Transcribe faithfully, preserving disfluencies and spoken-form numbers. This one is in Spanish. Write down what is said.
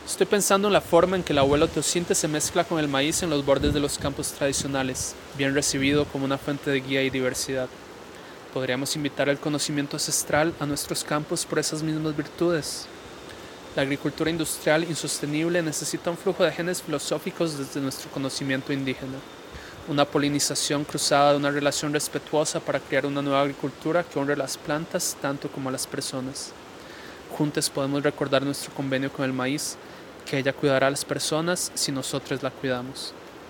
Estoy pensando en la forma en que el abuelo teosinte se mezcla con el maíz en los bordes de los campos tradicionales, bien recibido como una fuente de guía y diversidad. Podríamos invitar el conocimiento ancestral a nuestros campos por esas mismas virtudes. La agricultura industrial insostenible necesita un flujo de genes filosóficos desde nuestro conocimiento indígena, una polinización cruzada de una relación respetuosa para crear una nueva agricultura que honre las plantas tanto como a las personas. Juntos podemos recordar nuestro convenio con el maíz, que ella cuidará a las personas si nosotros la cuidamos.